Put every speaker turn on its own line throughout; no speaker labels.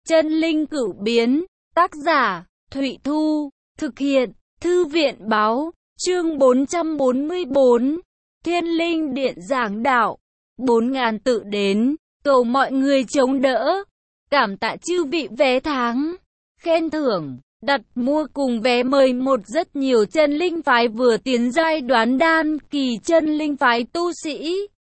Chân linh cửu biến, tác giả, Thụy Thu, thực hiện, Thư viện báo, chương 444, Thiên Linh Điện giảng đạo, 4.000 tự đến, cầu mọi người chống đỡ, cảm tạ chư vị vé tháng, khen thưởng, đặt mua cùng vé mời một rất nhiều chân linh phái vừa tiến giai đoán đan kỳ chân linh phái tu sĩ.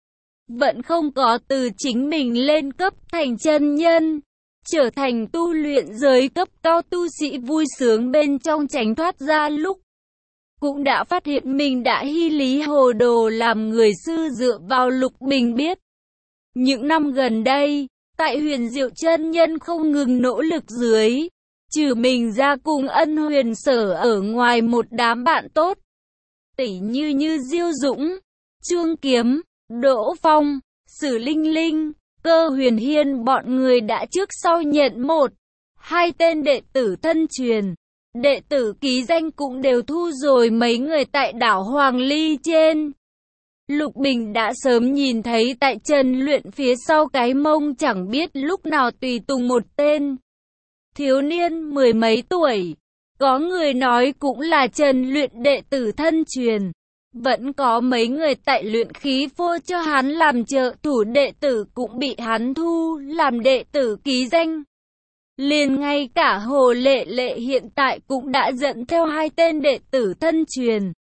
Vẫn không có từ chính mình lên cấp thành chân nhân, trở thành tu luyện giới cấp cao tu sĩ vui sướng bên trong tránh thoát ra lúc. Cũng đã phát hiện mình đã hy lý hồ đồ làm người sư dựa vào Lục Bình biết. Những năm gần đây, tại Huyền Diệu chân nhân không ngừng nỗ lực dưới, trừ mình ra cùng Ân Huyền Sở ở ngoài một đám bạn tốt. Tỷ như Diêu Dũng, Trương Kiếm, Đỗ Phong, Sử Linh Linh, Cơ Huyền Hiên bọn người đã trước sau nhận một, hai tên đệ tử thân truyền. Đệ tử ký danh cũng đều thu rồi mấy người tại đảo Hoàng Ly trên. Lục Bình đã sớm nhìn thấy tại Trần Luyện phía sau cái mông chẳng biết lúc nào tùy tùng một tên thiếu niên mười mấy tuổi. Có người nói cũng là Trần Luyện đệ tử thân truyền. Vẫn có mấy người tại luyện khí phô cho hắn làm trợ thủ đệ tử cũng bị hắn thu làm đệ tử ký danh. Liền ngay cả Hồ Lệ Lệ hiện tại cũng đã dẫn theo hai tên đệ tử thân truyền.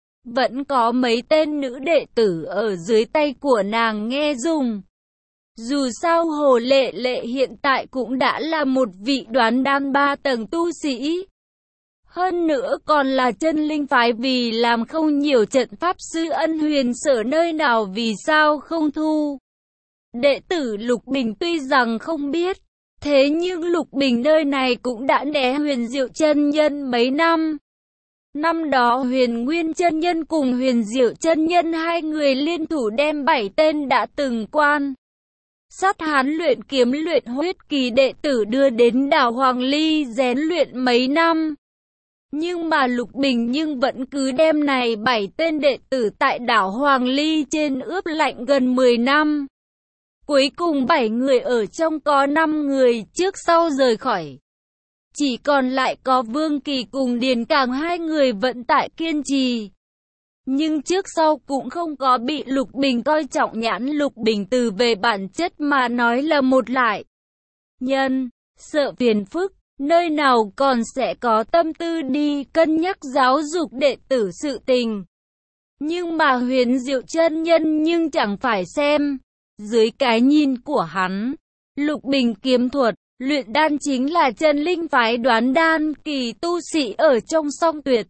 Vẫn có mấy tên nữ đệ tử ở dưới tay của nàng nghe dùng. Dù sao Hồ Lệ Lệ hiện tại cũng đã là một vị đoán đan 3 tầng tu sĩ. Hơn nữa còn là chân linh phái vì làm không nhiều trận pháp sư Ân Huyền Sở nơi nào vì sao không thu. Đệ tử Lục Bình tuy rằng không biết, thế nhưng Lục Bình nơi này cũng đã né Huyền Diệu chân nhân mấy năm. Năm đó Huyền Nguyên chân nhân cùng Huyền Diệu chân nhân hai người liên thủ đem 7 tên đã từng quan sát hắn luyện kiếm luyện huyết kỳ đệ tử đưa đến đảo Hoàng Ly rèn luyện mấy năm. Nhưng mà Lục Bình vẫn cứ đem này 7 tên đệ tử tại đảo Hoàng Ly trên ướp lạnh gần 10 năm. Cuối cùng 7 người ở trong có 5 người trước sau rời khỏi. Chỉ còn lại có Vương Kỳ cùng Điền Càng hai người vẫn tại kiên trì. Nhưng trước sau cũng không có bị Lục Bình coi trọng nhãn. Lục Bình từ về bản chất mà nói là một lại nhân, sợ phiền phức, nơi nào còn sẽ có tâm tư đi cân nhắc giáo dục đệ tử sự tình. Nhưng mà Huyền Diệu chân nhân nhưng chẳng phải xem. Dưới cái nhìn của hắn, Lục Bình kiếm thuật, luyện đan chính là chân linh phái đoán đan kỳ tu sĩ ở trong song tuyệt.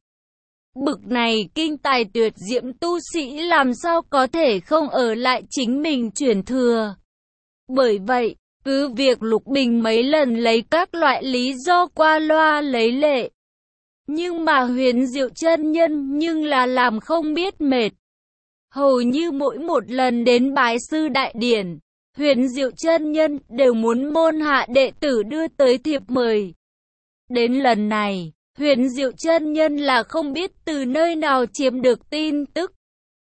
Bực này kinh tài tuyệt diễm tu sĩ làm sao có thể không ở lại chính mình truyền thừa. Bởi vậy, cứ việc Lục Bình mấy lần lấy các loại lý do qua loa lấy lệ. Nhưng mà Huyền Diệu chân nhân nhưng là làm không biết mệt. Hầu như mỗi một lần đến bái sư đại điển, Huyền Diệu chân nhân đều muốn môn hạ đệ tử đưa tới thiệp mời. Đến lần này, Huyền Diệu chân nhân là không biết từ nơi nào chiếm được tin tức.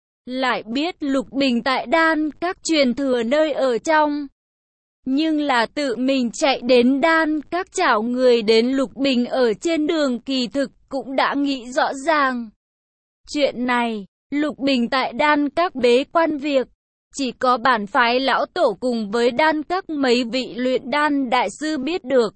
Lại biết Lục Bình tại đan các truyền thừa nơi ở trong. Nhưng là tự mình chạy đến đan các chảo người đến Lục Bình ở trên đường kỳ thực cũng đã nghĩ rõ ràng. Chuyện này, Lục Bình tại đan các bế quan việc, chỉ có bản phái lão tổ cùng với đan các mấy vị luyện đan đại sư biết được.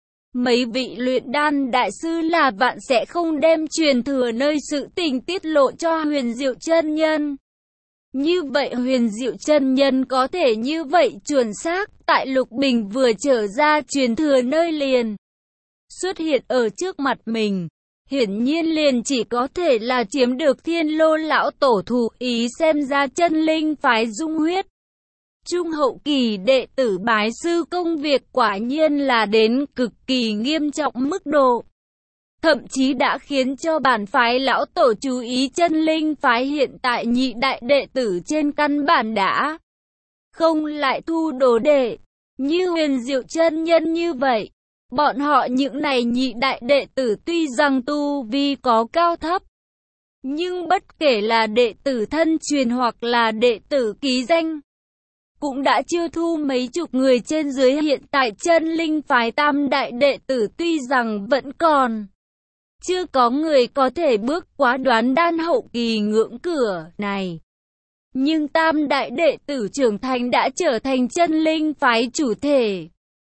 Mấy vị luyện đan đại sư là vạn sẽ không đem truyền thừa nơi sự tình tiết lộ cho Huyền Diệu chân nhân. Như vậy Huyền Diệu chân nhân có thể như vậy chuẩn xác tại Lục Bình vừa trở ra truyền thừa nơi liền xuất hiện ở trước mặt mình. Hiển nhiên liền chỉ có thể là chiếm được Thiên Lô lão tổ thụ ý, xem ra chân linh phái dung huyết. Trung hậu kỳ đệ tử bái sư công việc quả nhiên là đến cực kỳ nghiêm trọng mức độ. Thậm chí đã khiến cho bản phái lão tổ chú ý chân linh phái hiện tại nhị đại đệ tử trên căn bản đã không lại thu đồ đệ. Như Huyền Diệu chân nhân như vậy. Bọn họ những này nhị đại đệ tử tuy rằng tu vi có cao thấp, nhưng bất kể là đệ tử thân truyền hoặc là đệ tử ký danh, cũng đã chưa thu mấy chục người trên dưới. Hiện tại chân linh phái tam đại đệ tử tuy rằng vẫn còn chưa có người có thể bước qua đoán đan hậu kỳ ngưỡng cửa này, nhưng tam đại đệ tử trưởng thành đã trở thành chân linh phái chủ thể.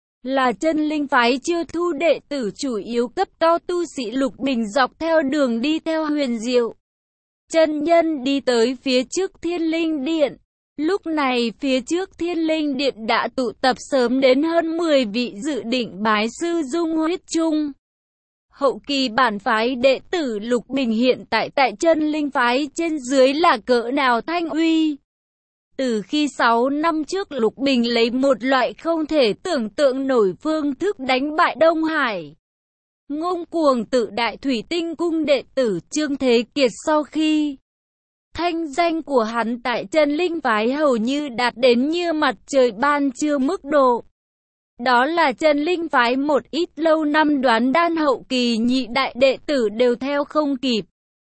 Là chân linh phái chưa thu đệ tử chủ yếu cấp cao tu sĩ. Lục Bình dọc theo đường đi theo Huyền Diệu chân nhân đi tới phía trước Thiên Linh Điện. Lúc này phía trước Thiên Linh Điện đã tụ tập sớm đến hơn 10 vị dự định bái sư dung huyết chung hậu kỳ bản phái đệ tử. Lục Bình hiện tại tại chân linh phái trên dưới là cỡ nào thanh uy. Từ khi 6 năm trước Lục Bình lấy một loại không thể tưởng tượng nổi phương thức đánh bại Đông Hải ngông cuồng tự đại Thủy Tinh Cung đệ tử Trương Thế Kiệt, sau khi thanh danh của hắn tại chân linh phái hầu như đạt đến như mặt trời ban trưa mức độ. Đó là chân linh phái một ít lâu năm đoán đan hậu kỳ nhị đại đệ tử đều theo không kịp.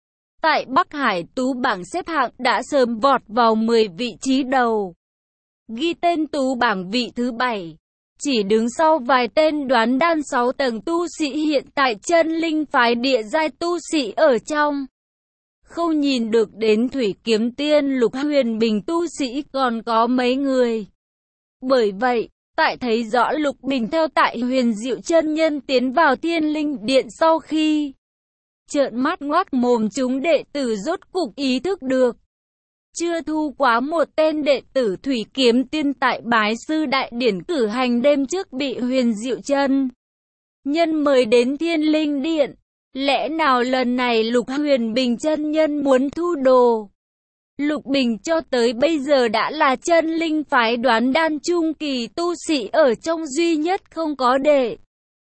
Tại Bắc Hải tú bảng xếp hạng đã sớm vọt vào 10 vị trí đầu, ghi tên tú bảng vị thứ 7, chỉ đứng sau vài tên đoán đan 6 tầng tu sĩ. Hiện tại chân linh phái địa giai tu sĩ ở trong không nhìn được đến Thủy Kiếm Tiên Lục Huyền Bình tu sĩ còn có mấy người. Bởi vậy, tại thấy rõ Lục Bình theo tại Huyền Diệu chân nhân tiến vào Thiên Linh Điện sau khi trợn mắt ngoác mồm, chúng đệ tử rốt cục ý thức được chưa thu quá một tên đệ tử Thủy Kiếm Tiên tại bái sư đại điển cử hành đêm trước bị Huyền Diệu chân nhân mời đến Thiên Linh Điện. Lẽ nào lần này Lục Huyền Bình chân nhân muốn thu đồ? Lục Bình cho tới bây giờ đã là chân linh phái đoán đan trung kỳ tu sĩ ở trong duy nhất không có đệ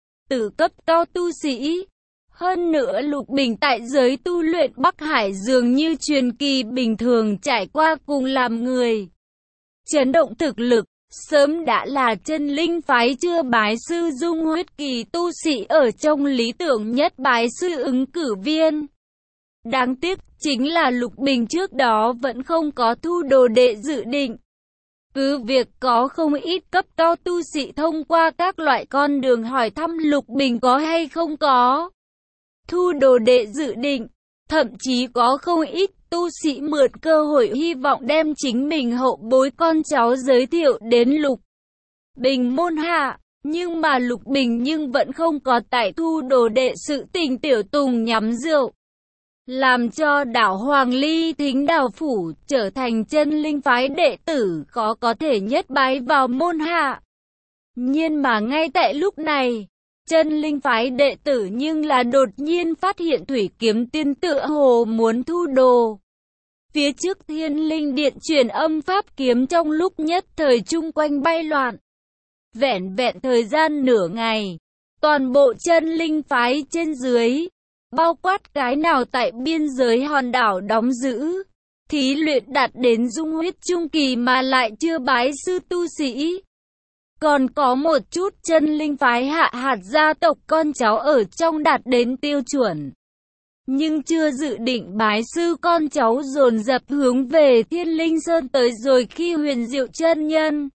tử cấp cao tu sĩ. Hơn nữa Lục Bình tại giới tu luyện Bắc Hải dường như truyền kỳ bình thường trải qua cùng làm người chấn động thực lực, sớm đã là chân linh phái chưa bái sư dung huyết kỳ tu sĩ ở trong lý tưởng nhất bái sư ứng cử viên. Đáng tiếc chính là Lục Bình trước đó vẫn không có thu đồ đệ dự định. Cứ việc có không ít cấp cao tu sĩ thông qua các loại con đường hỏi thăm Lục Bình có hay không có thu đồ đệ dự định, thậm chí có không ít tu sĩ mượn cơ hội hy vọng đem chính mình hậu bối con cháu giới thiệu đến Lục Bình môn hạ. Nhưng mà Lục Bình vẫn không có tại thu đồ đệ sự tình tiểu tùng nhắm rượu, làm cho đảo Hoàng Ly Thính đảo phủ trở thành chân linh phái đệ tử có thể nhất bái vào môn hạ. Nhưng mà ngay tại lúc này, chân linh phái đệ tử nhưng là đột nhiên phát hiện Thủy Kiếm Tiên tựa hồ muốn thu đồ. Phía trước Thiên Linh Điện truyền âm pháp kiếm trong lúc nhất thời chung quanh bay loạn. Vẹn thời gian nửa ngày, toàn bộ chân linh phái trên dưới, bao quát cái nào tại biên giới hòn đảo đóng giữ, thí luyện đạt đến dung huyết trung kỳ mà lại chưa bái sư tu sĩ. Còn có một chút chân linh phái hạ hạt gia tộc con cháu ở trong đạt đến tiêu chuẩn, nhưng chưa dự định bái sư con cháu dồn dập hướng về Thiên Linh Sơn tới. Rồi khi Huyền Diệu chân nhân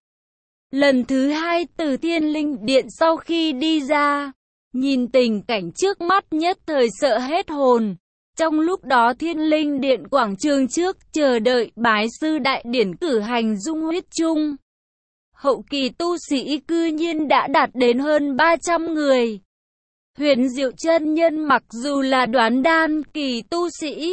lần thứ 2 từ Thiên Linh Điện sau khi đi ra, nhìn tình cảnh trước mắt nhất thời sợ hết hồn. Trong lúc đó Thiên Linh Điện quảng trường trước chờ đợi bái sư đại điển cử hành dung huyết chung hậu kỳ tu sĩ cư nhiên đã đạt đến hơn 300 người. Huyền Diệu chân nhân mặc dù là đoán đan kỳ tu sĩ,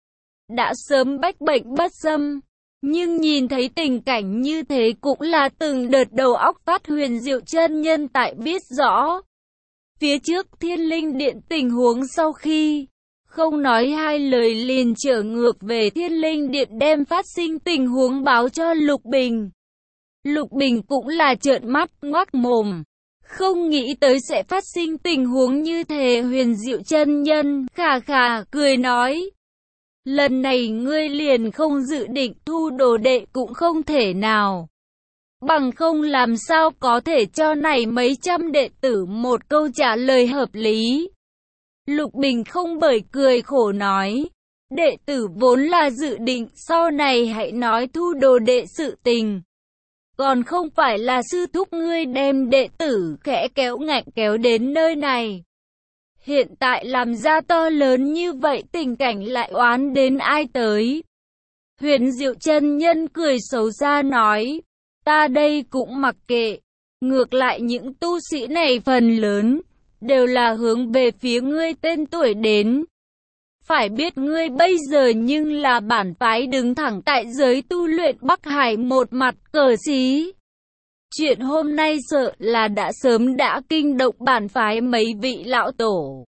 đã sớm bách bệnh bất xâm, nhưng nhìn thấy tình cảnh như thế cũng là từng đợt đầu óc phát. Huyền Diệu chân nhân tại biết rõ phía trước Thiên Linh Điện tình huống sau khi không nói hai lời liền trở ngược về Thiên Linh Điện đem phát sinh tình huống báo cho Lục Bình. Lục Bình cũng là trợn mắt ngoác mồm, không nghĩ tới sẽ phát sinh tình huống như thế. Huyền Diệu chân nhân khà khà cười nói: lần này ngươi liền không dự định thu đồ đệ cũng không thể nào. Bằng không làm sao có thể cho này mấy trăm đệ tử một câu trả lời hợp lý. Lục Bình không bởi cười khổ nói: đệ tử vốn là dự định sau này hãy nói thu đồ đệ sự tình. còn không phải là sư thúc ngươi đem đệ tử khẽ kéo ngạnh kéo đến nơi này. Hiện tại làm ra to lớn như vậy tình cảnh lại oán đến ai tới? Huyền Diệu chân nhân cười xấu xa nói, ta đây cũng mặc kệ, ngược lại những tu sĩ này phần lớn đều là hướng về phía ngươi tên tuổi đến. Phải biết ngươi bây giờ nhưng là bản phái đứng thẳng tại giới tu luyện Bắc Hải một mặt cờ xí. Chuyện hôm nay sợ là đã sớm đã kinh động bản phái mấy vị lão tổ.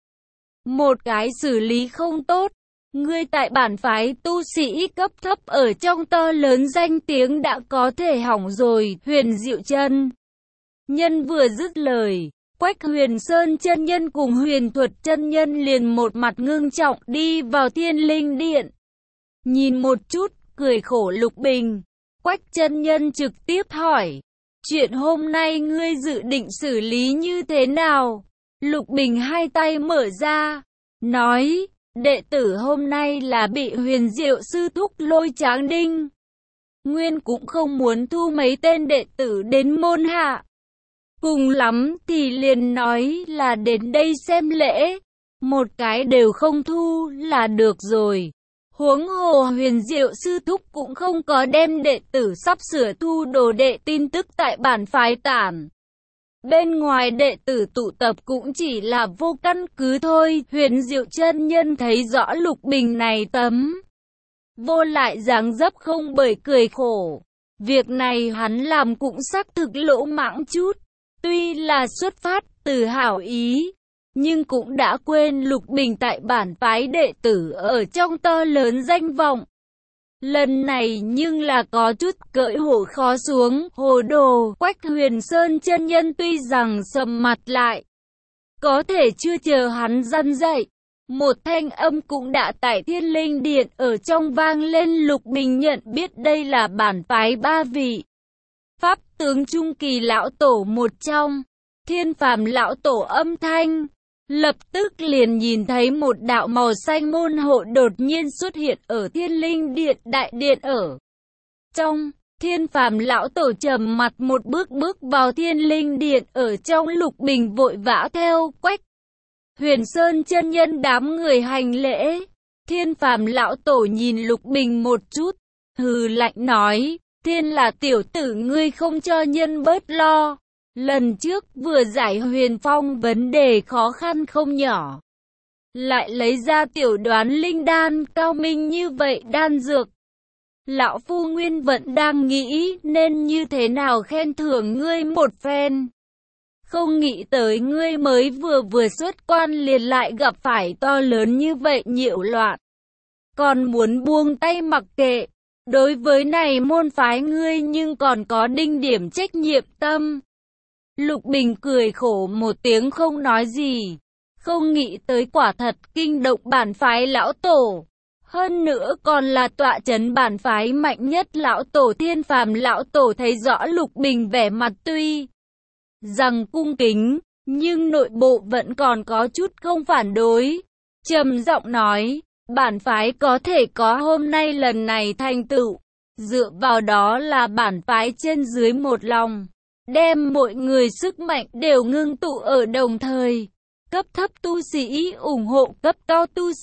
Một cái xử lý không tốt, ngươi tại bản phái tu sĩ cấp thấp ở trong to lớn danh tiếng đã có thể hỏng rồi. Huyền Diệu chân nhân vừa dứt lời, Quách Huyền Sơn chân nhân cùng Huyền Thuật chân nhân liền một mặt ngưng trọng đi vào Thiên Linh Điện. Nhìn một chút, cười khổ Lục Bình. Quách chân nhân trực tiếp hỏi, chuyện hôm nay ngươi dự định xử lý như thế nào? Lục Bình hai tay mở ra, nói, đệ tử hôm nay là bị Huyền Diệu sư thúc lôi tráng đinh. Nguyên cũng không muốn thu mấy tên đệ tử đến môn hạ. Cùng lắm thì liền nói là đến đây xem lễ, một cái đều không thu là được rồi. Huống hồ Huyền Diệu sư thúc cũng không có đem đệ tử sắp sửa thu đồ đệ tin tức tại bản phái tản. Bên ngoài đệ tử tụ tập cũng chỉ là vô căn cứ thôi. Huyền Diệu chân nhân thấy rõ Lục Bình này tấm vô lại dáng dấp không bởi cười khổ. Việc này hắn làm cũng xác thực lỗ mãng chút. Tuy là xuất phát từ hảo ý, nhưng cũng đã quên Lục Bình tại bản phái đệ tử ở trong to lớn danh vọng. Lần này nhưng là có chút cởi hổ khó xuống, hồ đồ. Quách Huyền Sơn chân nhân tuy rằng sầm mặt lại, có thể chưa chờ hắn răn dậy, một thanh âm cũng đã tại Thiên Linh Điện ở trong vang lên. Lục Bình nhận biết đây là bản phái ba vị pháp tướng trung kỳ lão tổ một trong, Thiên Phàm lão tổ âm thanh. Lập tức liền nhìn thấy một đạo màu xanh môn hộ đột nhiên xuất hiện ở Thiên Linh Điện đại điện ở trong. Thiên Phàm lão tổ trầm mặt một bước bước vào Thiên Linh Điện ở trong. Lục Bình vội vã theo Quách Huyền Sơn chân nhân đám người hành lễ. Thiên Phàm lão tổ nhìn Lục Bình một chút, hừ lạnh nói, Thiên là tiểu tử ngươi không cho nhân bớt lo. Lần trước vừa giải Huyền Phong vấn đề khó khăn không nhỏ, lại lấy ra tiểu đoán linh đan cao minh như vậy đan dược. Lão phu nguyên vẫn đang nghĩ nên như thế nào khen thưởng ngươi một phen. Không nghĩ tới ngươi mới vừa xuất quan liền lại gặp phải to lớn như vậy nhiễu loạn. Còn muốn buông tay mặc kệ. Đối với này môn phái ngươi nhưng còn có đinh điểm trách nhiệm tâm. Lục Bình cười khổ một tiếng không nói gì. Không nghĩ tới quả thật kinh động bản phái lão tổ. Hơn nữa còn là tọa trấn bản phái mạnh nhất lão tổ. Thiên Phàm lão tổ thấy rõ Lục Bình vẻ mặt tuy rằng cung kính, nhưng nội bộ vẫn còn có chút không phản đối. Trầm giọng nói, bản phái có thể có hôm nay lần này thành tựu, dựa vào đó là bản phái trên dưới một lòng, đem mọi người sức mạnh đều ngưng tụ ở đồng thời. Cấp thấp tu sĩ ủng hộ cấp cao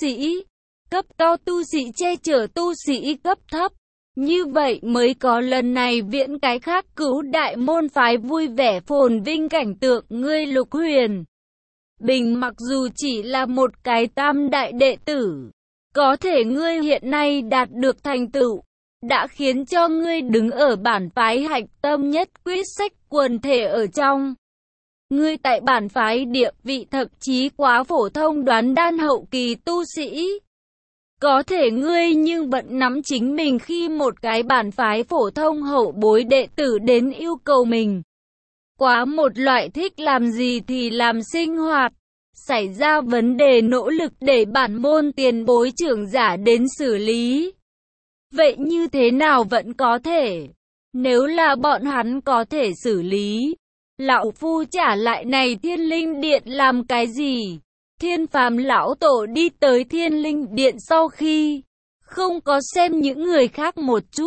tu sĩ che chở tu sĩ cấp thấp. Như vậy mới có lần này viễn cái khác cứu đại môn phái vui vẻ phồn vinh cảnh tượng. Ngươi Lục Huyền Bình mặc dù chỉ là một cái tam đại đệ tử, có thể ngươi hiện nay đạt được thành tựu, đã khiến cho ngươi đứng ở bản phái hạch tâm nhất quyết sách quần thể ở trong. Ngươi tại bản phái địa vị thậm chí quá phổ thông đoán đan hậu kỳ tu sĩ. Có thể ngươi nhưng vẫn nắm chính mình khi một cái bản phái phổ thông hậu bối đệ tử đến yêu cầu mình. Quá một loại thích làm gì thì làm sinh hoạt. Xảy ra vấn đề nỗ lực để bản môn tiền bối trưởng giả đến xử lý. Vậy như thế nào vẫn có thể? Nếu là bọn hắn có thể xử lý, lão phu trả lại này Thiên Linh Điện làm cái gì? Thiên Phàm lão tổ đi tới Thiên Linh Điện sau khi không có xem những người khác một chút,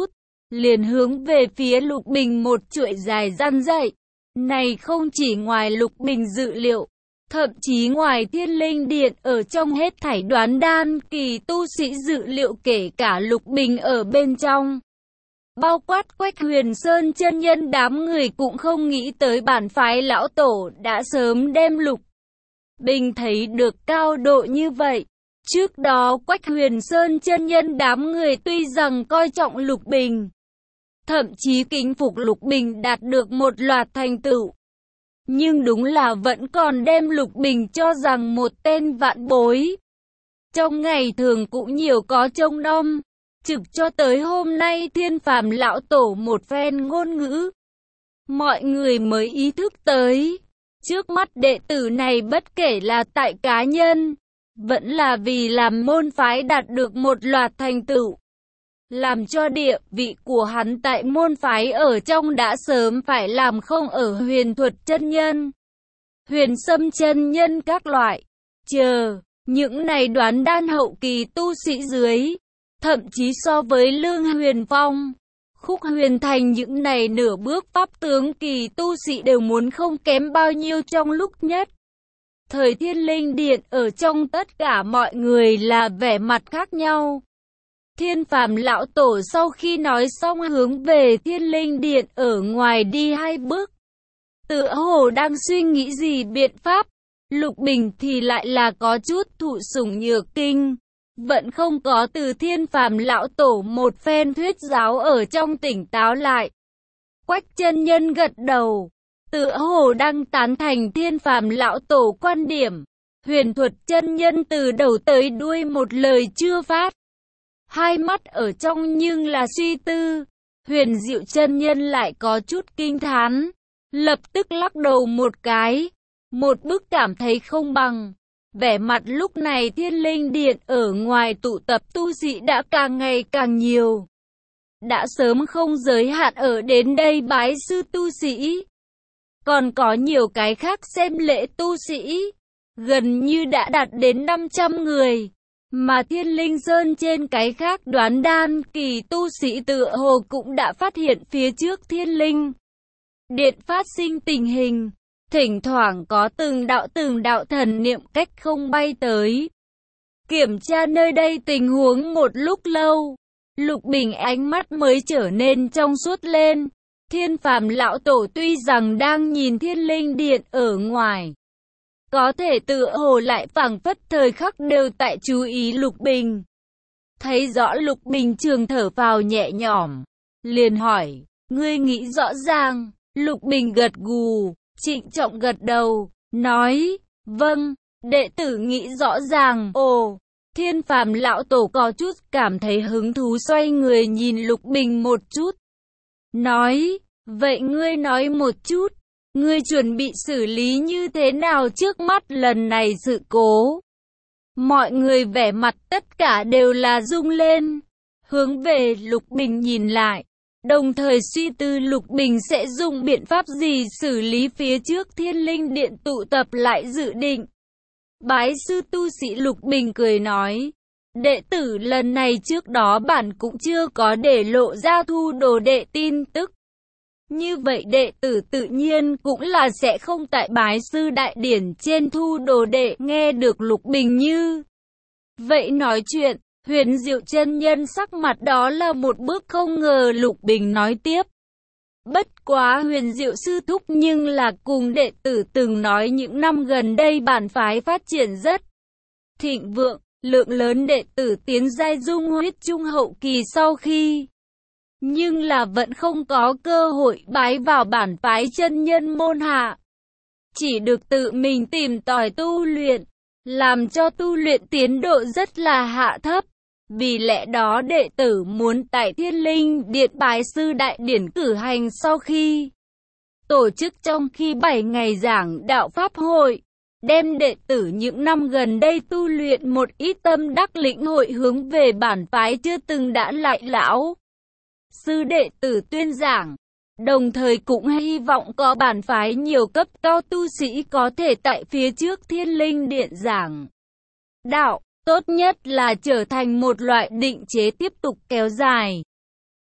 liền hướng về phía Lục Bình một chuỗi dài răn dạy. Này không chỉ ngoài Lục Bình dự liệu, thậm chí ngoài Thiên Linh Điện ở trong hết thảy đoán đan kỳ tu sĩ dự liệu kể cả Lục Bình ở bên trong. Bao quát Quách Huyền Sơn chân nhân đám người cũng không nghĩ tới bản phái lão tổ đã sớm đem Lục Bình thấy được cao độ như vậy. Trước đó Quách Huyền Sơn chân nhân đám người tuy rằng coi trọng Lục Bình, thậm chí kính phục Lục Bình đạt được một loạt thành tựu, nhưng đúng là vẫn còn đem Lục Bình cho rằng một tên vạn bối. Trong ngày thường cũng nhiều có trông nom, trực cho tới hôm nay Thiên Phàm lão tổ một phen ngôn ngữ, mọi người mới ý thức tới, trước mắt đệ tử này bất kể là tại cá nhân, vẫn là vì làm môn phái đạt được một loạt thành tựu, làm cho địa vị của hắn tại môn phái ở trong đã sớm phải làm không ở Huyền Thuật chân nhân, Huyền Sâm chân nhân các loại, những này đoán đan hậu kỳ tu sĩ dưới, thậm chí so với Lương Huyền Phong, Khúc Huyền Thành những này nửa bước pháp tướng kỳ tu sĩ đều muốn không kém bao nhiêu trong lúc nhất. Thời Thiên Linh Điện ở trong tất cả mọi người là vẻ mặt khác nhau. Thiên Phàm lão tổ sau khi nói xong hướng về Thiên Linh Điện ở ngoài đi 2 bước. Tựa hồ đang suy nghĩ gì biện pháp. Lục Bình thì lại là có chút thụ sủng nhược kinh. Vẫn không có từ Thiên Phàm lão tổ một phen thuyết giáo ở trong tỉnh táo lại. Quách chân nhân gật đầu, tựa hồ đang tán thành Thiên Phàm lão tổ quan điểm. Huyền Thuật chân nhân từ đầu tới đuôi một lời chưa phát, hai mắt ở trong nhưng là suy tư. Huyền Diệu chân nhân lại có chút kinh thán, lập tức lắc đầu một cái, một bức cảm thấy không bằng. Vẻ mặt lúc này Thiên Linh Điện ở ngoài tụ tập tu sĩ đã càng ngày càng nhiều. Đã sớm không giới hạn ở đến đây bái sư tu sĩ. Còn có nhiều cái khác xem lễ tu sĩ, gần như đã đạt đến 500 người. Mà Thiên Linh Sơn trên cái khác đoán đan kỳ tu sĩ tựa hồ cũng đã phát hiện phía trước Thiên Linh Điện phát sinh tình hình. Thỉnh thoảng có từng đạo thần niệm cách không bay tới, kiểm tra nơi đây tình huống một lúc lâu. Lục Bình ánh mắt mới trở nên trong suốt lên. Thiên Phàm lão tổ tuy rằng đang nhìn Thiên Linh Điện ở ngoài, có thể tựa hồ lại phảng phất thời khắc đều tại chú ý Lục Bình. Thấy rõ Lục Bình trường thở vào nhẹ nhõm, liền hỏi, ngươi nghĩ rõ ràng? Lục Bình gật gù, trịnh trọng gật đầu, nói, vâng, đệ tử nghĩ rõ ràng. Ồ, Thiên Phàm lão tổ có chút cảm thấy hứng thú xoay người nhìn Lục Bình một chút. Nói, vậy ngươi nói một chút, ngươi chuẩn bị xử lý như thế nào trước mắt lần này sự cố? Mọi người vẻ mặt tất cả đều là rung lên, hướng về Lục Bình nhìn lại. Đồng thời suy tư Lục Bình sẽ dùng biện pháp gì xử lý phía trước Thiên Linh Điện tụ tập lại dự định. Bái sư tu sĩ Lục Bình cười nói, đệ tử lần này trước đó bản cũng chưa có để lộ ra thu đồ đệ tin tức. Như vậy đệ tử tự nhiên cũng là sẽ không tại bái sư đại điển trên thu đồ đệ. Nghe được Lục Bình như vậy nói chuyện, Huyền Diệu chân nhân sắc mặt đó là một bước không ngờ. Lục Bình nói tiếp, bất quá Huyền Diệu sư thúc nhưng là cùng đệ tử từng nói những năm gần đây bản phái phát triển rất thịnh vượng, lượng lớn đệ tử tiến giai dung huyết trung hậu kỳ sau khi, nhưng là vẫn không có cơ hội bái vào bản phái chân nhân môn hạ, chỉ được tự mình tìm tòi tu luyện, làm cho tu luyện tiến độ rất là hạ thấp. Vì lẽ đó đệ tử muốn tại Thiên Linh Điện bái sư đại điển cử hành sau khi tổ chức trong khi 7 ngày giảng đạo pháp hội, đem đệ tử những năm gần đây tu luyện một ít tâm đắc lĩnh hội hướng về bản phái chưa từng đã lại lão sư đệ tử tuyên giảng. Đồng thời cũng hy vọng có bản phái nhiều cấp cao tu sĩ có thể tại phía trước Thiên Linh Điện giảng đạo, tốt nhất là trở thành một loại định chế tiếp tục kéo dài.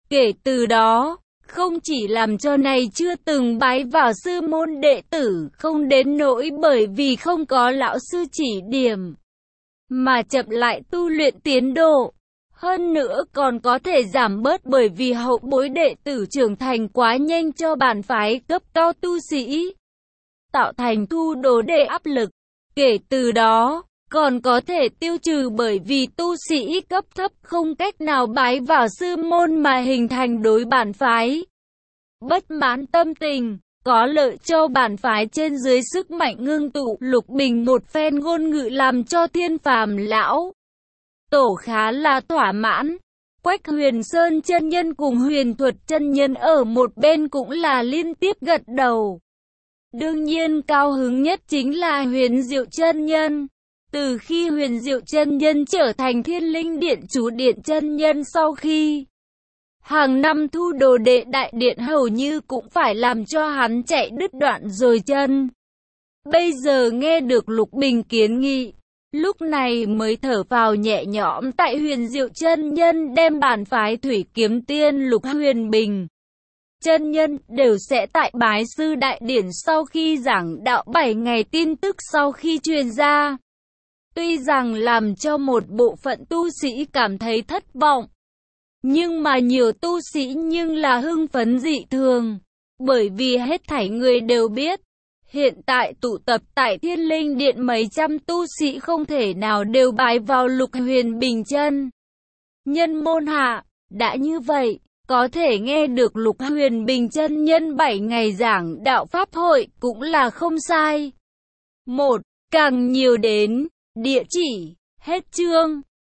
Kể từ đó, không chỉ làm cho này chưa từng bái vào sư môn đệ tử không đến nỗi bởi vì không có lão sư chỉ điểm, mà chậm lại tu luyện tiến độ. Hơn nữa còn có thể giảm bớt bởi vì hậu bối đệ tử trưởng thành quá nhanh cho bản phái cấp cao tu sĩ, tạo thành thu đồ đệ áp lực. Kể từ đó, còn có thể tiêu trừ bởi vì tu sĩ cấp thấp không cách nào bái vào sư môn mà hình thành đối bản phái bất mãn tâm tình, có lợi cho bản phái trên dưới sức mạnh ngưng tụ. Lục Bình một phen ngôn ngữ làm cho Thiên Phàm lão tổ khá là thỏa mãn. Quách Huyền Sơn chân nhân cùng Huyền Thuật chân nhân ở một bên cũng là liên tiếp gật đầu. Đương nhiên cao hứng nhất chính là Huyền Diệu chân nhân. Từ khi Huyền Diệu chân nhân trở thành Thiên Linh Điện chủ điện chân nhân, sau khi hàng năm thu đồ đệ đại điện hầu như cũng phải làm cho hắn chạy đứt đoạn rồi chân. Bây giờ nghe được Lục Bình kiến nghị, lúc này mới thở phào nhẹ nhõm. Tại Huyền Diệu chân nhân đem bản phái Thủy Kiếm Tiên Lục Huyền Bình chân nhân đều sẽ tại bái sư đại điển sau khi giảng đạo 7 ngày. Tin tức sau khi truyền ra, tuy rằng làm cho một bộ phận tu sĩ cảm thấy thất vọng, nhưng mà nhiều tu sĩ nhưng là hưng phấn dị thường, bởi vì hết thảy người đều biết, hiện tại tụ tập tại Thiên Linh Điện mấy trăm tu sĩ không thể nào đều bái vào Lục Huyền Bình chân nhân môn hạ. Đã như vậy, có thể nghe được Lục Huyền Bình chân nhân 7 ngày giảng đạo pháp hội cũng là không sai. Một, càng nhiều đến. Địa chỉ. Hết chương.